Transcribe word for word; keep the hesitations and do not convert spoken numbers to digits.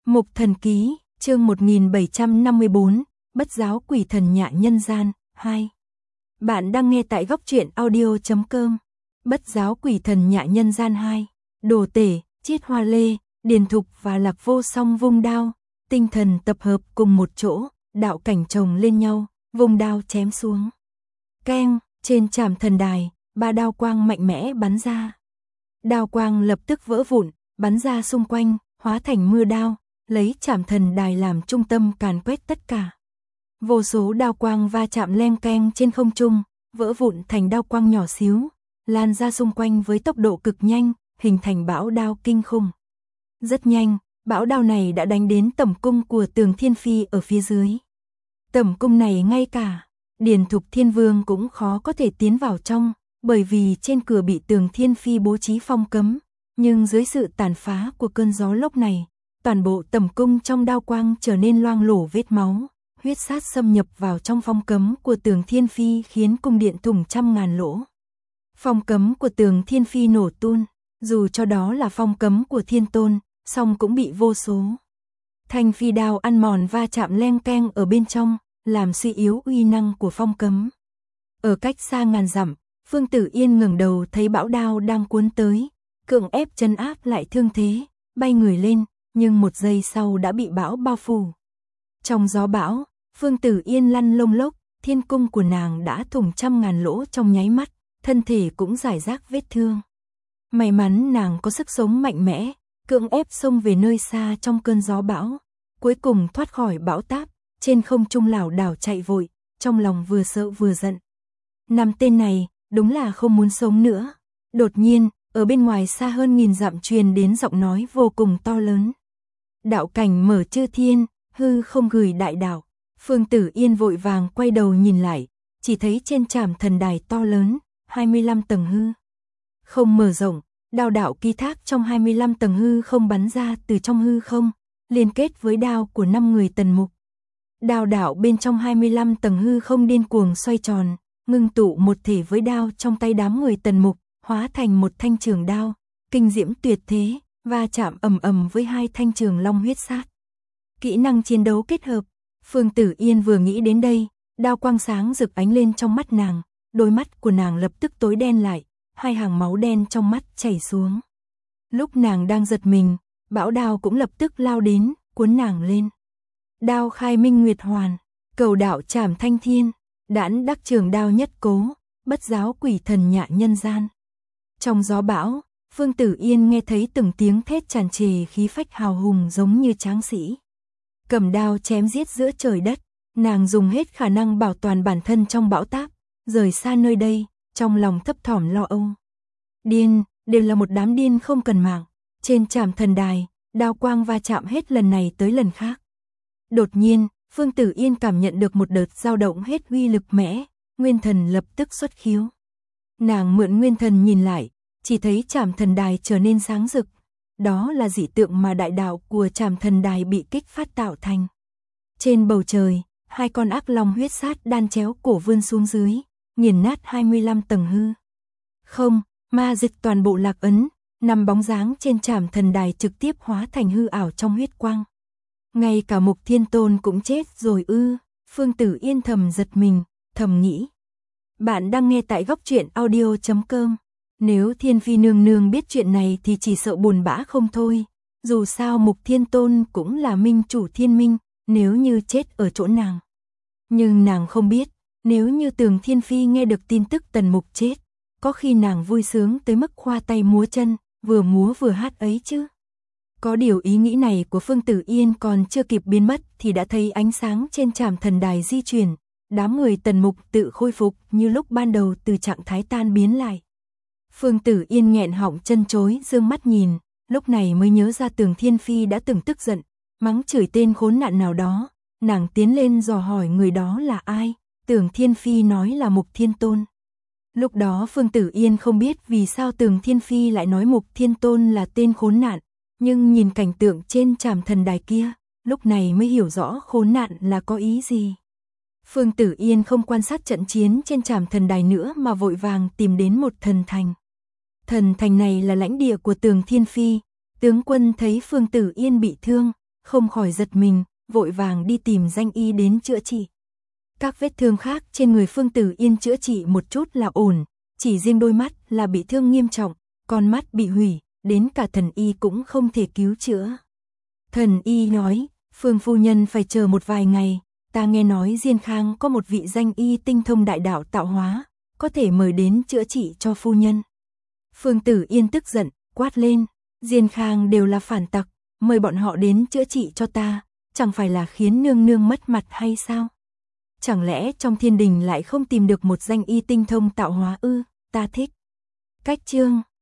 Mục Thần Ký, chương một nghìn bảy trăm năm mươi tư, Bất Giáo Quỷ Thần Nhạ Nhân Gian, hai. Bạn đang nghe tại góc truyện audio chấm com. Bất Giáo Quỷ Thần Nhạ Nhân Gian hai. Đồ Tể, Chiết Hoa Lê, Điền Thục và Lạc Vô Song vung đao, tinh thần tập hợp cùng một chỗ, đạo cảnh chồng lên nhau, vung đao chém xuống. Keng, trên trảm thần đài, ba đao quang mạnh mẽ bắn ra. Đao quang lập tức vỡ vụn, bắn ra xung quanh, hóa thành mưa đao, lấy trảm thần đài làm trung tâm càn quét tất cả. Vô số đao quang va chạm leng keng trên không trung, vỡ vụn thành đao quang nhỏ xíu, lan ra xung quanh với tốc độ cực nhanh, hình thành bão đao kinh khủng. Rất nhanh, bão đao này đã đánh đến tẩm cung của Tường Thiên Phi ở phía dưới. Tẩm cung này ngay cả Điền Thục Thiên Vương cũng khó có thể tiến vào trong, bởi vì trên cửa bị Tường Thiên Phi bố trí phong cấm, nhưng dưới sự tàn phá của cơn gió lốc này, toàn bộ tẩm cung trong đao quang trở nên loang lổ vết máu, huyết sát xâm nhập vào trong phong cấm của Tường Thiên Phi khiến cung điện thủng trăm ngàn lỗ. Phong cấm của Tường Thiên Phi nổ tung, dù cho đó là phong cấm của Thiên Tôn, song cũng bị vô số thanh phi đao ăn mòn va chạm leng keng ở bên trong, làm suy yếu uy năng của phong cấm. Ở cách xa ngàn dặm, Phương Tử Yên ngẩng đầu thấy bão đao đang cuốn tới, cưỡng ép trấn áp lại thương thế, bay người lên, nhưng một giây sau đã bị bão bao phủ. Trong gió bão, Phương Tử Yên lăn lông lốc, thiên cung của nàng đã thủng trăm ngàn lỗ trong nháy mắt, thân thể cũng rải rác vết thương. May mắn nàng có sức sống mạnh mẽ, cưỡng ép xông về nơi xa trong cơn gió bão, cuối cùng thoát khỏi bão táp, trên không trung lảo đảo chạy vội, trong lòng vừa sợ vừa giận. Năm tên này, đúng là không muốn sống nữa. Đột nhiên, ở bên ngoài xa hơn nghìn dặm truyền đến giọng nói vô cùng to lớn. Đạo cảnh mở chư thiên, hư không gửi đại đạo. Phương Tử Yên vội vàng quay đầu nhìn lại, chỉ thấy trên trảm thần đài to lớn, hai mươi lăm tầng hư không mở rộng, đao đạo ký thác trong hai mươi lăm tầng hư không bắn ra từ trong hư không, liên kết với đao của năm người Tần Mục. Đao đạo bên trong hai mươi lăm tầng hư không điên cuồng xoay tròn, ngưng tụ một thể với đao trong tay đám người Tần Mục, hóa thành một thanh trường đao, kinh diễm tuyệt thế, va chạm ầm ầm với hai thanh trường long huyết sát. Kỹ năng chiến đấu kết hợp. Phương Tử Yên vừa nghĩ đến đây, đao quang sáng rực ánh lên trong mắt nàng, đôi mắt của nàng lập tức tối đen lại, hai hàng máu đen trong mắt chảy xuống. Lúc nàng đang giật mình, bão đao cũng lập tức lao đến, cuốn nàng lên. Đao khai minh nguyệt hoàn, cầu đạo trảm thanh thiên, đãn đắc trường đao nhất cố, bất giáo quỷ thần nhạ nhân gian. Trong gió bão, Phương Tử Yên nghe thấy từng tiếng thét tràn trề khí phách hào hùng giống như tráng sĩ. Cầm đao chém giết giữa trời đất, nàng dùng hết khả năng bảo toàn bản thân trong bão táp, rời xa nơi đây, trong lòng thấp thỏm lo âu. Điên, đều là một đám điên không cần mạng. Trên trảm thần đài, đao quang va chạm hết lần này tới lần khác. Đột nhiên, Phương Tử Yên cảm nhận được một đợt dao động hết uy lực mẽ, nguyên thần lập tức xuất khiếu. Nàng mượn nguyên thần nhìn lại, chỉ thấy trảm thần đài trở nên sáng rực. Đó là dị tượng mà đại đạo của trảm thần đài bị kích phát tạo thành. Trên bầu trời, hai con ác long huyết sát đan chéo cổ vươn xuống dưới, nghiền nát hai mươi lăm tầng hư không, ma dịch toàn bộ lạc ấn, nằm bóng dáng trên trảm thần đài trực tiếp hóa thành hư ảo trong huyết quang. Ngay cả Mục Thiên Tôn cũng chết rồi ư? Phương Tử Yên thầm giật mình, thầm nghĩ. Bạn đang nghe tại góc truyện audio chấm com. Nếu Thiên Phi nương nương biết chuyện này thì chỉ sợ buồn bã không thôi. Dù sao Mục Thiên Tôn cũng là minh chủ thiên minh, nếu như chết ở chỗ nàng. Nhưng nàng không biết, nếu như Tường Thiên Phi nghe được tin tức Tần Mục chết, có khi nàng vui sướng tới mức khoa tay múa chân, vừa múa vừa hát ấy chứ. Có điều ý nghĩ này của Phương Tử Yên còn chưa kịp biến mất thì đã thấy ánh sáng trên trảm thần đài di chuyển, đám người Tần Mục tự khôi phục như lúc ban đầu từ trạng thái tan biến lại. Phương Tử Yên nghẹn họng chân chối dương mắt nhìn, lúc này mới nhớ ra Tường Thiên Phi đã từng tức giận, mắng chửi tên khốn nạn nào đó, nàng tiến lên dò hỏi người đó là ai, Tường Thiên Phi nói là Mục Thiên Tôn. Lúc đó Phương Tử Yên không biết vì sao Tường Thiên Phi lại nói Mục Thiên Tôn là tên khốn nạn, nhưng nhìn cảnh tượng trên trảm thần đài kia, lúc này mới hiểu rõ khốn nạn là có ý gì. Phương Tử Yên không quan sát trận chiến trên trảm thần đài nữa mà vội vàng tìm đến một thần thành. Thần thành này là lãnh địa của Tường Thiên Phi, tướng quân thấy Phương Tử Yên bị thương, không khỏi giật mình, vội vàng đi tìm danh y đến chữa trị. Các vết thương khác trên người Phương Tử Yên chữa trị một chút là ổn, chỉ riêng đôi mắt là bị thương nghiêm trọng, con mắt bị hủy, đến cả thần y cũng không thể cứu chữa. Thần y nói, Phương phu nhân phải chờ một vài ngày, ta nghe nói Diên Khang có một vị danh y tinh thông đại đạo tạo hóa, có thể mời đến chữa trị cho phu nhân. Phương Tử Yên tức giận, quát lên, Diên Khang đều là phản tặc, mời bọn họ đến chữa trị cho ta, chẳng phải là khiến nương nương mất mặt hay sao? Chẳng lẽ trong thiên đình lại không tìm được một danh y tinh thông tạo hóa ư? Ta thích. Cách chương